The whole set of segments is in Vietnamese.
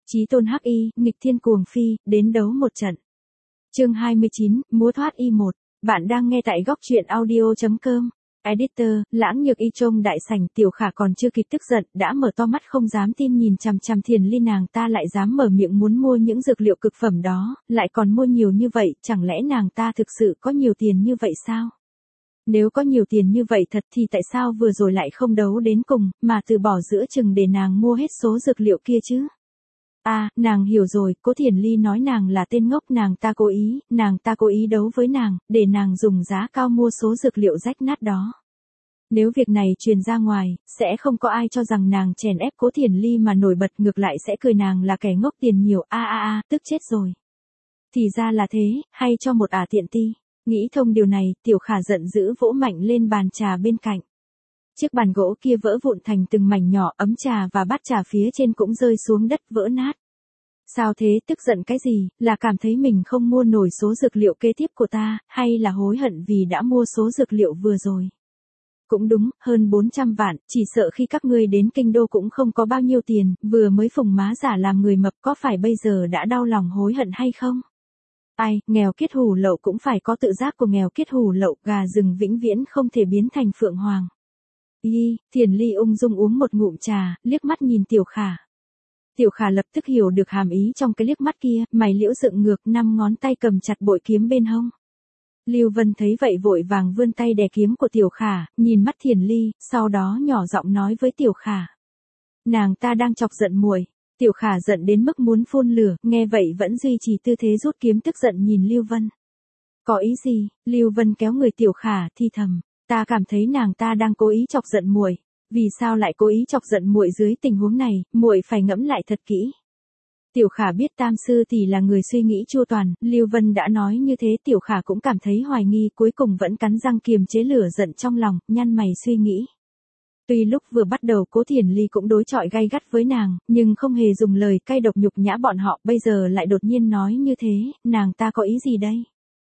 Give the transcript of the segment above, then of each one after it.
Chí tôn hắc y, nghịch thiên cuồng phi, đến đấu một trận. Chương 29, múa thoát y 1. Bạn đang nghe tại góc truyện audio.com. Editor, Lãng Nhược Y trông đại sảnh. Tiểu Khả còn chưa kịp tức giận, đã mở to mắt không dám tin nhìn chằm chằm Thiền Ly. Nàng ta lại dám mở miệng muốn mua những dược liệu cực phẩm đó, lại còn mua nhiều như vậy, chẳng lẽ nàng ta thực sự có nhiều tiền như vậy sao? Nếu có nhiều tiền như vậy thật thì tại sao vừa rồi lại không đấu đến cùng, mà từ bỏ giữa chừng để nàng mua hết số dược liệu kia chứ? Nàng hiểu rồi, Cố Thiền Ly nói nàng là tên ngốc, nàng ta cố ý đấu với nàng, để nàng dùng giá cao mua số dược liệu rách nát đó. Nếu việc này truyền ra ngoài, sẽ không có ai cho rằng nàng chèn ép Cố Thiền Ly mà nổi bật, ngược lại sẽ cười nàng là kẻ ngốc tiền nhiều. Tức chết rồi. Thì ra là thế, hay cho một tiện ti. Nghĩ thông điều này, Tiểu Khả giận dữ vỗ mạnh lên bàn trà bên cạnh. Chiếc bàn gỗ kia vỡ vụn thành từng mảnh nhỏ, ấm trà và bát trà phía trên cũng rơi xuống đất vỡ nát. Sao thế, tức giận cái gì, là cảm thấy mình không mua nổi số dược liệu kế tiếp của ta, hay là hối hận vì đã mua số dược liệu vừa rồi? Cũng đúng, hơn 400 vạn, chỉ sợ khi các ngươi đến kinh đô cũng không có bao nhiêu tiền, vừa mới phùng má giả làm người mập, có phải bây giờ đã đau lòng hối hận hay không? Nghèo kiết hủ lậu cũng phải có tự giác của nghèo kiết hủ lậu, gà rừng vĩnh viễn không thể biến thành phượng hoàng. Thiền Ly ung dung uống một ngụm trà, liếc mắt nhìn Tiểu Khả. Tiểu Khả lập tức hiểu được hàm ý trong cái liếc mắt kia, mày liễu dựng ngược, 5 ngón tay cầm chặt bội kiếm bên hông. Lưu Vân thấy vậy vội vàng vươn tay đè kiếm của Tiểu Khả, nhìn mắt Thiền Ly, sau đó nhỏ giọng nói với Tiểu Khả. Nàng ta đang chọc giận muội. Tiểu Khả giận đến mức muốn phun lửa, nghe vậy vẫn duy trì tư thế rút kiếm, tức giận nhìn Lưu Vân. Có ý gì? Lưu Vân kéo người Tiểu Khả, thi thầm. Ta cảm thấy nàng ta đang cố ý chọc giận muội. Vì sao lại cố ý chọc giận muội dưới tình huống này, muội phải ngẫm lại thật kỹ. Tiểu Khả biết Tam sư tỷ là người suy nghĩ chu toàn, Lưu Vân đã nói như thế, Tiểu Khả cũng cảm thấy hoài nghi, cuối cùng vẫn cắn răng kiềm chế lửa giận trong lòng, nhăn mày suy nghĩ. Tuy lúc vừa bắt đầu Cố Thiền Ly cũng đối chọi gay gắt với nàng, nhưng không hề dùng lời cay độc nhục nhã bọn họ, bây giờ lại đột nhiên nói như thế, nàng ta có ý gì đây?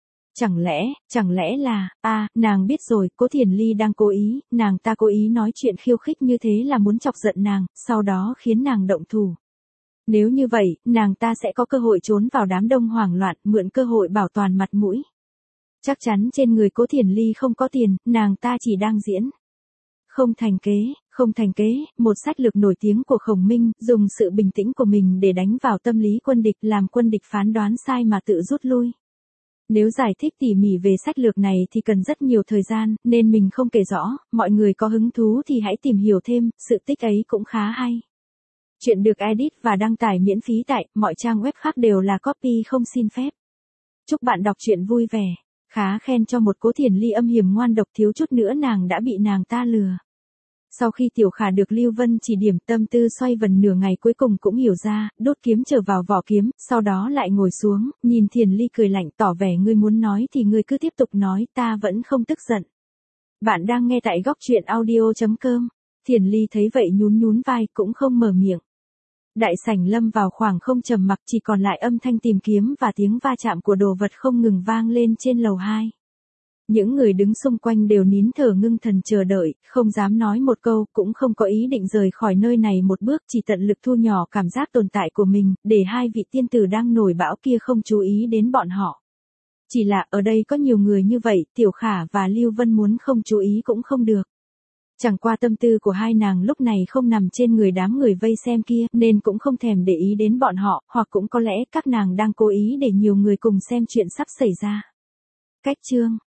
Chẳng lẽ là, nàng biết rồi, Cố Thiền Ly đang cố ý, nàng ta cố ý nói chuyện khiêu khích như thế là muốn chọc giận nàng, sau đó khiến nàng động thủ. Nếu như vậy, nàng ta sẽ có cơ hội trốn vào đám đông hoảng loạn, mượn cơ hội bảo toàn mặt mũi. Chắc chắn trên người Cố Thiền Ly không có tiền, nàng ta chỉ đang diễn. Không thành kế, một sách lược nổi tiếng của Khổng Minh, dùng sự bình tĩnh của mình để đánh vào tâm lý quân địch, làm quân địch phán đoán sai mà tự rút lui. Nếu giải thích tỉ mỉ về sách lược này thì cần rất nhiều thời gian, nên mình không kể rõ, mọi người có hứng thú thì hãy tìm hiểu thêm, sự tích ấy cũng khá hay. Chuyện được edit và đăng tải miễn phí tại mọi trang web khác, đều là copy không xin phép. Chúc bạn đọc truyện vui vẻ. Khá khen cho một Cố Thiền Ly âm hiểm ngoan độc, thiếu chút nữa nàng đã bị nàng ta lừa. Sau khi Tiểu Khả được Lưu Vân chỉ điểm, tâm tư xoay vần nửa ngày cuối cùng cũng hiểu ra, đốt kiếm trở vào vỏ kiếm, sau đó lại ngồi xuống, nhìn Thiền Ly cười lạnh, tỏ vẻ ngươi muốn nói thì ngươi cứ tiếp tục nói, ta vẫn không tức giận. Bạn đang nghe tại góc truyện audio.com. Thiền Ly thấy vậy nhún vai, cũng không mở miệng. Đại sảnh lâm vào khoảng không trầm mặc, chỉ còn lại âm thanh tìm kiếm và tiếng va chạm của đồ vật không ngừng vang lên trên lầu 2. Những người đứng xung quanh đều nín thở ngưng thần chờ đợi, không dám nói một câu, cũng không có ý định rời khỏi nơi này một bước, chỉ tận lực thu nhỏ cảm giác tồn tại của mình, để hai vị tiên tử đang nổi bão kia không chú ý đến bọn họ. Chỉ là ở đây có nhiều người như vậy, Tiểu Khả và Lưu Vân muốn không chú ý cũng không được. Chẳng qua tâm tư của hai nàng lúc này không nằm trên người đám người vây xem kia, nên cũng không thèm để ý đến bọn họ, hoặc cũng có lẽ các nàng đang cố ý để nhiều người cùng xem chuyện sắp xảy ra. Cách chương